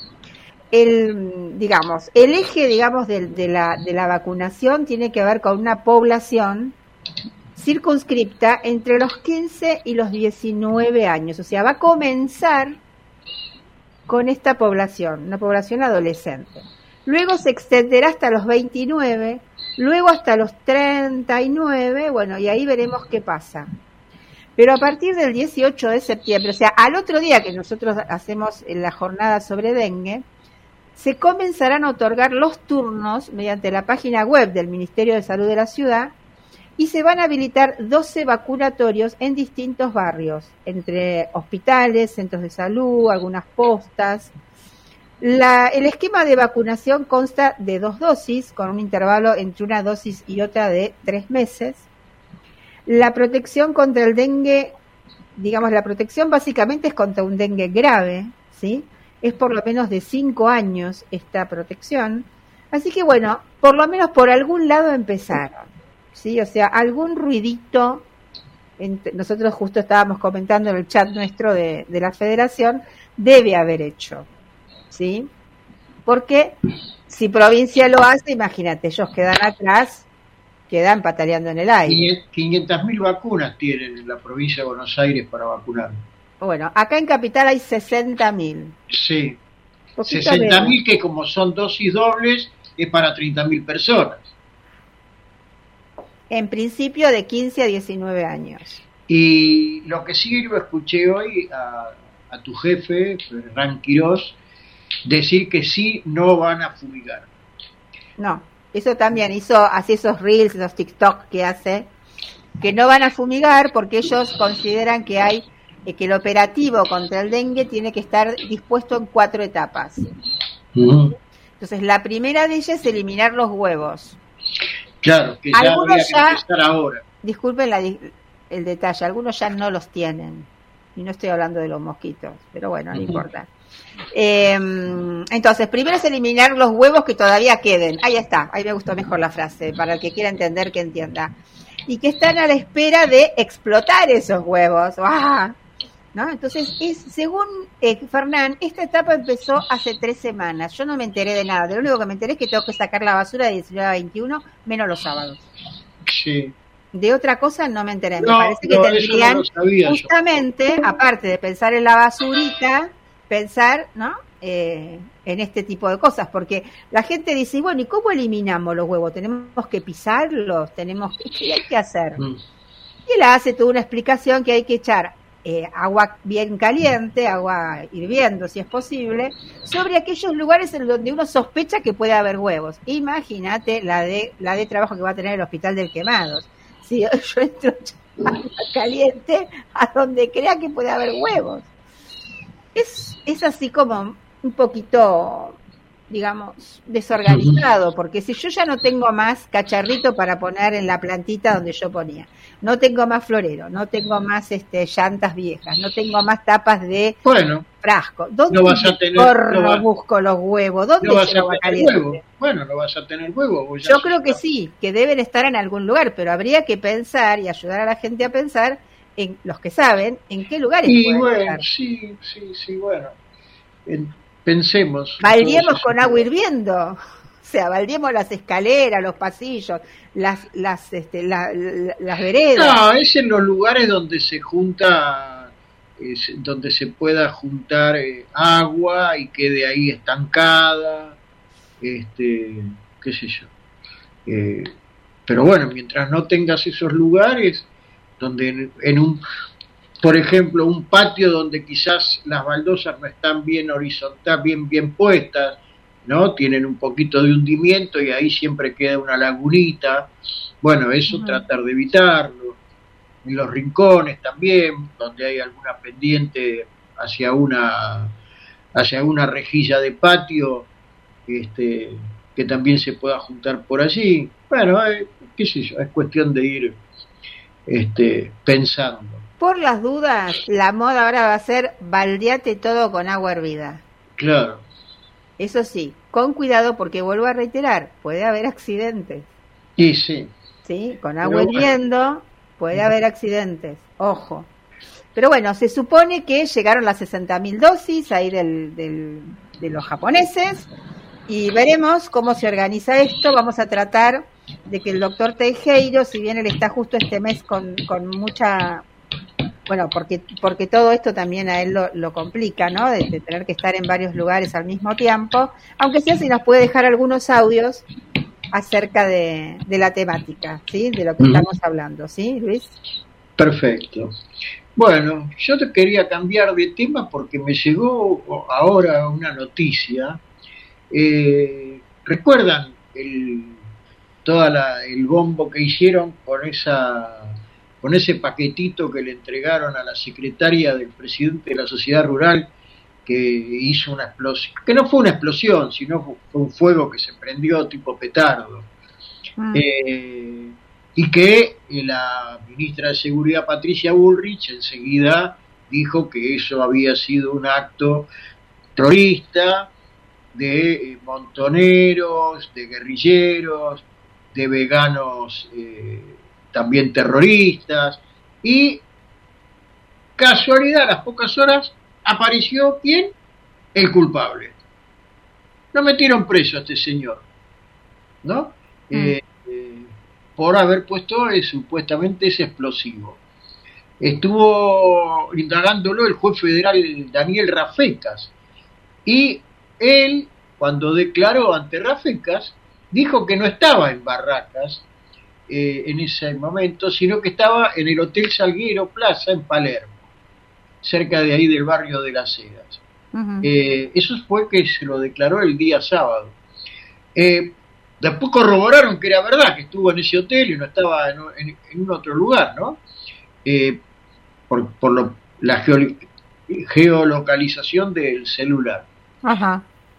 El eje, de la vacunación tiene que ver con una población circunscripta entre los 15 y los 19 años. O sea, va a comenzar con esta población, una población adolescente. Luego se extenderá hasta los 29, luego hasta los 39, bueno, y ahí veremos qué pasa. Pero a partir del 18 de septiembre, o sea, al otro día que nosotros hacemos la jornada sobre dengue, se comenzarán a otorgar los turnos mediante la página web del Ministerio de Salud de la ciudad y se van a habilitar 12 vacunatorios en distintos barrios, entre hospitales, centros de salud, algunas postas. El esquema de vacunación consta de 2 dosis, con un intervalo entre una dosis y otra de 3 meses. La protección contra el dengue, la protección básicamente es contra un dengue grave, ¿sí? Es por lo menos de 5 años esta protección. Así que bueno, por lo menos por algún lado empezaron, ¿sí? O sea, algún ruidito. Nosotros justo estábamos comentando en el chat nuestro de la Federación, debe haber hecho, ¿sí? Porque si provincia lo hace, imagínate, ellos quedan atrás, quedan pataleando en el aire. 500.000 vacunas tienen en la provincia de Buenos Aires para vacunar. Bueno, acá en Capital hay 60.000. Sí, 60.000 que como son dosis dobles es para 30.000 personas. En principio de 15 a 19 años. Y lo que sí lo escuché hoy a tu jefe, Fernán Quirós, decir que sí no van a fumigar. No, eso también hace esos reels, esos TikTok que hace, que no van a fumigar porque ellos consideran que que el operativo contra el dengue tiene que estar dispuesto en 4 etapas. Entonces, la primera de ellas es eliminar los huevos. Claro, que ya habría que empezar ahora. Disculpen el detalle, algunos ya no los tienen. Y no estoy hablando de los mosquitos, pero bueno, no importa. Entonces, primero es eliminar los huevos que todavía queden. Ahí está, ahí me gustó mejor la frase, para el que quiera entender, que entienda. Y que están a la espera de explotar esos huevos. ¡Ah! ¿No? Entonces, según Fernán, esta etapa empezó hace 3 semanas. Yo no me enteré de nada. De lo único que me enteré es que tengo que sacar la basura de 19 a 21, menos los sábados. Sí. De otra cosa no me enteré. Me parece que tendrían, justamente, aparte de pensar en la basurita, pensar, ¿no? En este tipo de cosas. Porque la gente dice, bueno, ¿y cómo eliminamos los huevos? ¿Tenemos que pisarlos? ¿Qué hay que hacer? Y él hace toda una explicación que hay que echar agua bien caliente, agua hirviendo si es posible, sobre aquellos lugares en donde uno sospecha que puede haber huevos. Imagínate la de trabajo que va a tener el Hospital del Quemados. Si yo entro agua caliente a donde crea que puede haber huevos. Es así como un poquito, digamos, desorganizado, porque si yo ya no tengo más cacharrito para poner en la plantita donde yo ponía, no tengo más florero, no tengo más llantas viejas, no tengo más tapas de frasco, ¿dónde busco los huevos? ¿Dónde no vas agua caliente? Huevo. Bueno, no vas a tener huevo. Yo creo que sí, que deben estar en algún lugar, pero habría que pensar y ayudar a la gente a pensar, en los que saben, en qué lugares pueden estar. Sí, bueno. Pensemos. Baldeemos con agua hirviendo. O sea, baldeemos las escaleras, los pasillos, las veredas. No, es en los lugares donde se junta, donde se pueda juntar agua y quede ahí estancada, qué sé yo. Pero bueno, mientras no tengas esos lugares donde por ejemplo, un patio donde quizás las baldosas no están bien horizontal, bien puestas, ¿no? Tienen un poquito de hundimiento y ahí siempre queda una lagunita. Bueno, eso tratar de evitarlo. En los rincones también, donde hay alguna pendiente hacia una rejilla de patio, que también se pueda juntar por allí. Bueno, qué sé yo, es cuestión de ir pensando. Por las dudas, la moda ahora va a ser baldeate todo con agua hervida. Claro. Eso sí, con cuidado porque vuelvo a reiterar, puede haber accidentes. Sí, sí. Sí, con agua hirviendo puede haber accidentes, ojo. Pero bueno, se supone que llegaron las 60.000 dosis ahí de los japoneses y veremos cómo se organiza esto. Vamos a tratar de que el doctor Teijeiro, si bien él está justo este mes con mucha... Bueno, porque todo esto también a él lo complica, ¿no? De tener que estar en varios lugares al mismo tiempo, aunque sea si nos puede dejar algunos audios acerca de la temática, ¿sí? De lo que estamos hablando, ¿sí, Luis? Perfecto. Bueno, yo te quería cambiar de tema porque me llegó ahora una noticia. ¿Recuerdan el bombo que hicieron con ese paquetito que le entregaron a la secretaria del presidente de la Sociedad Rural, que hizo una explosión, que no fue una explosión, sino fue un fuego que se prendió tipo petardo? Y que la ministra de Seguridad, Patricia Bullrich, enseguida dijo que eso había sido un acto terrorista de montoneros, de guerrilleros, de veganos también terroristas, y casualidad, a las pocas horas apareció ¿quién? El culpable. Lo metieron preso a este señor, ¿no? Por haber puesto supuestamente ese explosivo. Estuvo indagándolo el juez federal Daniel Rafecas, y él, cuando declaró ante Rafecas, dijo que no estaba en Barracas en ese momento, sino que estaba en el Hotel Salguero Plaza en Palermo, cerca de ahí del barrio de Las Heras. Eso fue que se lo declaró el día sábado. Después corroboraron que era verdad, que estuvo en ese hotel y no estaba en un otro lugar, ¿no? Por la geolocalización del celular. Ajá.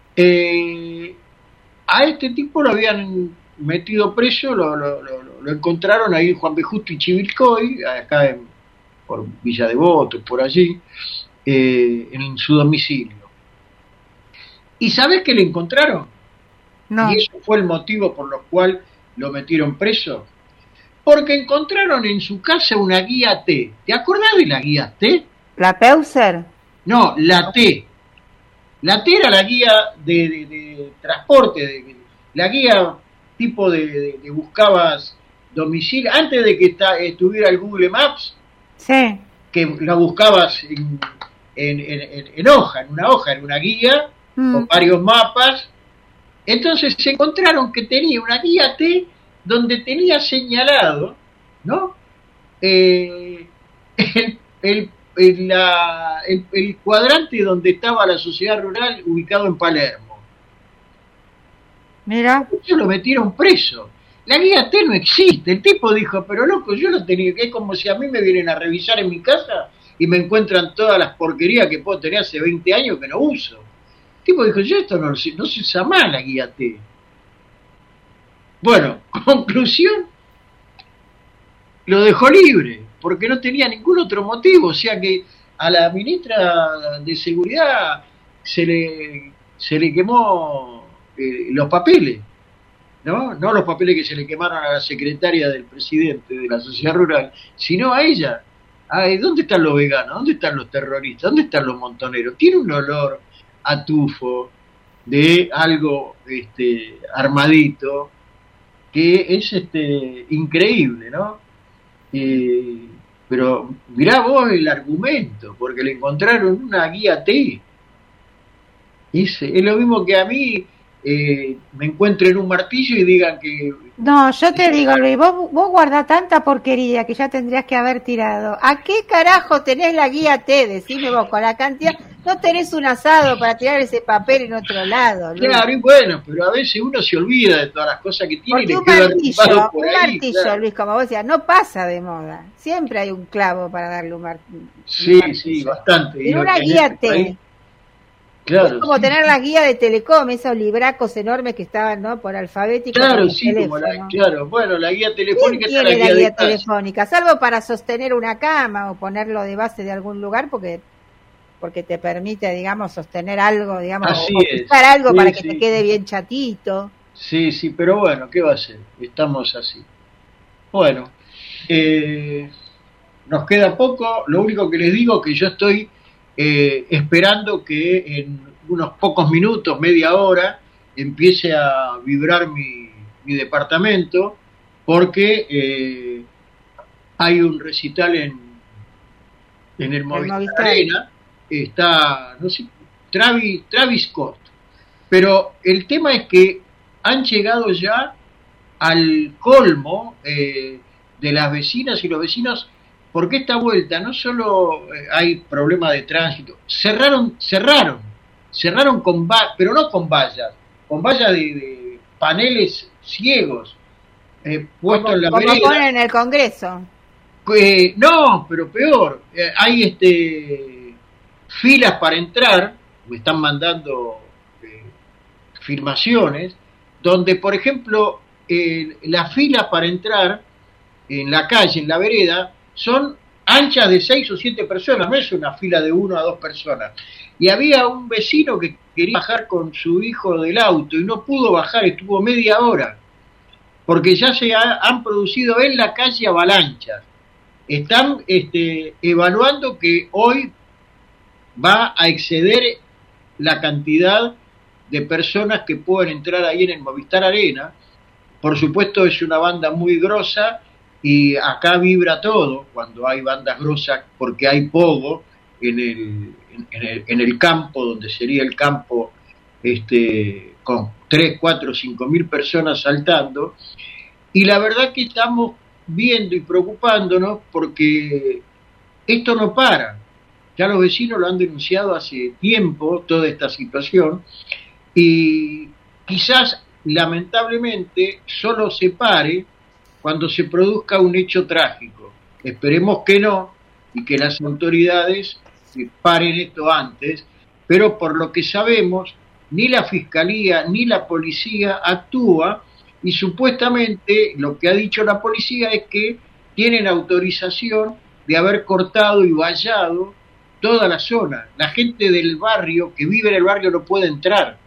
A este tipo lo habían metido preso, lo encontraron ahí en Juan B. Justo y Chivilcoy, acá por Villa Devoto, por allí, en su domicilio. ¿Y sabés qué le encontraron? No. Y eso fue el motivo por lo cual lo metieron preso. Porque encontraron en su casa una guía T. ¿Te acordás de la guía T? ¿La Peuser? No, la T. La T era la guía de transporte, la guía tipo de buscabas domicilio, antes de que estuviera el Google Maps, sí, que la buscabas en hoja, en una guía, con varios mapas. Entonces se encontraron que tenía una guía T donde tenía señalado, ¿no? El cuadrante donde estaba la sociedad rural ubicado en Palermo. Mira. Ellos lo metieron preso. La guía T no existe. El tipo dijo, pero loco, yo lo tenía, es como si a mí me vienen a revisar en mi casa y me encuentran todas las porquerías que puedo tener hace 20 años que no uso. El tipo dijo, yo esto no se usa más la guía T. Bueno, conclusión, lo dejó libre, porque no tenía ningún otro motivo. O sea que a la ministra de Seguridad se le quemó los papeles, ¿no? No los papeles que se le quemaron a la secretaria del presidente de la Sociedad Rural, sino a ella. Ay, ¿dónde están los veganos? ¿Dónde están los terroristas? ¿Dónde están los montoneros? Tiene un olor a tufo de algo armadito que es increíble, ¿no? Pero mirá vos el argumento, porque le encontraron una guía T. Es lo mismo que a mí me encuentren un martillo y digan que... No, yo te digo, Luis, vos guardás tanta porquería que ya tendrías que haber tirado. ¿A qué carajo tenés la guía T? Decime vos, con la cantidad... No tenés un asado para tirar ese papel en otro lado, Luis. Claro, y bueno, pero a veces uno se olvida de todas las cosas que tiene. Porque y le un queda martillo, arrumbado por ahí, claro. Luis, como vos decías, no pasa de moda. Siempre hay un clavo para darle un martillo. Sí, bastante. En una guía T. Claro, es como tener las guías de Telecom, esos libracos enormes que estaban, ¿no?, por alfabético. Claro, sí, como claro, la guía telefónica está la guía telefónica, salvo para sostener una cama o ponerlo de base de algún lugar, porque te permite, digamos, sostener algo, digamos, o usar algo para que te quede bien chatito. Sí, pero bueno, ¿qué va a ser? Estamos así. Bueno, nos queda poco. Lo único que les digo es que yo estoy esperando que en unos pocos minutos, media hora, empiece a vibrar mi departamento, porque hay un recital en el Movistar Arena. Está, no sé, Travis Scott. Pero el tema es que han llegado ya al colmo de las vecinas y los vecinos, porque esta vuelta no solo hay problema de tránsito, cerraron con pero no con vallas de paneles ciegos puestos en la vereda. Como ponen en el Congreso. No, pero peor, hay filas para entrar, me están mandando filmaciones, donde, por ejemplo, las filas para entrar en la calle, en la vereda, son anchas de 6 o 7 personas, no es una fila de 1 a 2 personas. Y había un vecino que quería bajar con su hijo del auto y no pudo bajar, estuvo media hora, porque ya se han producido en la calle avalanchas. Están evaluando que hoy va a exceder la cantidad de personas que pueden entrar ahí en el Movistar Arena. Por supuesto, es una banda muy grosa y acá vibra todo cuando hay bandas grosas, porque hay pogo en el campo, donde sería el campo con 3, 4, 5 mil personas saltando. Y la verdad que estamos viendo y preocupándonos porque esto no para. Ya los vecinos lo han denunciado hace tiempo, toda esta situación, y quizás, lamentablemente, solo se pare cuando se produzca un hecho trágico. Esperemos que no, y que las autoridades paren esto antes, pero por lo que sabemos, ni la Fiscalía ni la Policía actúa, y supuestamente lo que ha dicho la Policía es que tienen autorización de haber cortado y vallado toda la zona. La gente del barrio, que vive en el barrio, no puede entrar.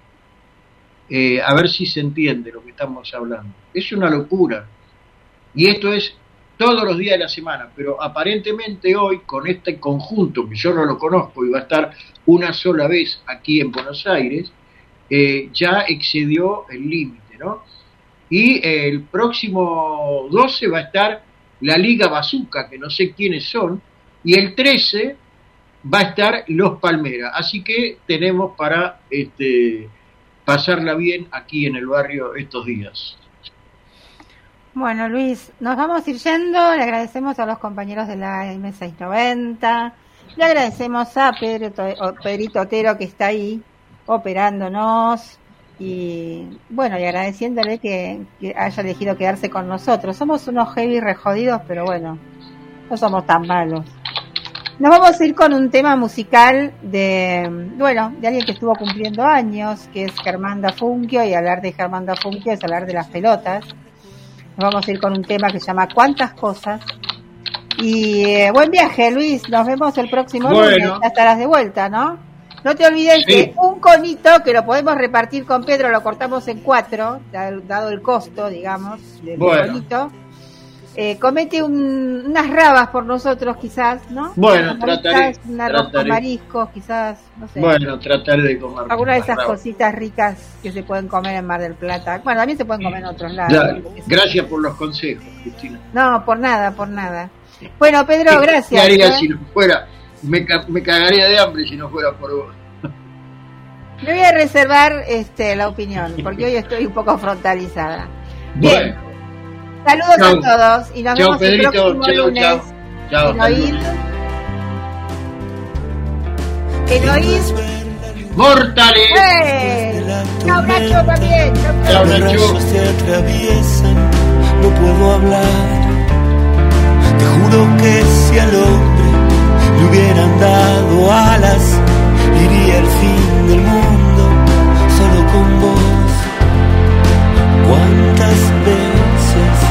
A ver si se entiende lo que estamos hablando. Es una locura. Y esto es todos los días de la semana, pero aparentemente hoy, con este conjunto, que yo no lo conozco y va a estar una sola vez aquí en Buenos Aires, ya excedió el límite, ¿no? Y el próximo 12 va a estar la Liga Bazooka, que no sé quiénes son, y el 13 va a estar Los Palmeras. Así que tenemos para pasarla bien aquí en el barrio estos días. Bueno, Luis, nos vamos a ir yendo. Le agradecemos a los compañeros de la M690. Le agradecemos a Pedrito Otero, que está ahí operándonos. Y bueno, y agradeciéndole que haya elegido quedarse con nosotros. Somos unos heavy rejodidos, pero bueno, no somos tan malos. Nos vamos a ir con un tema musical de alguien que estuvo cumpliendo años, que es Germán Dafunquio, y hablar de Germán Dafunquio es hablar de las pelotas. Nos vamos a ir con un tema que se llama ¿Cuántas cosas? Y buen viaje, Luis, nos vemos el próximo lunes, ya estarás de vuelta, ¿no? No te olvides que un conito, que lo podemos repartir con Pedro, lo cortamos en 4, dado el costo, digamos, del conito. Comete unas rabas por nosotros, quizás, ¿no? Bueno, trataré. Un arroz con mariscos, quizás, no sé. Bueno, trataré de comer. Alguna de esas cositas ricas que se pueden comer en Mar del Plata. Bueno, también se pueden comer en otros lados. Ya, gracias por los consejos, Cristina. No, por nada. Bueno, Pedro, gracias. ¿Qué haría si no fuera? Me cagaría de hambre si no fuera por vos. Me voy a reservar la opinión, porque hoy estoy un poco frontalizada. Bien. Bueno. Saludos a todos y nos vemos Pedrito. el próximo lunes. Chao. Eloís Mortales. Chao Nacho también. Chao, Los Nacho. rayos se atraviesan, no puedo hablar. Te juro que si al hombre le hubieran dado alas, iría al fin del mundo solo con vos. ¿Cuántas veces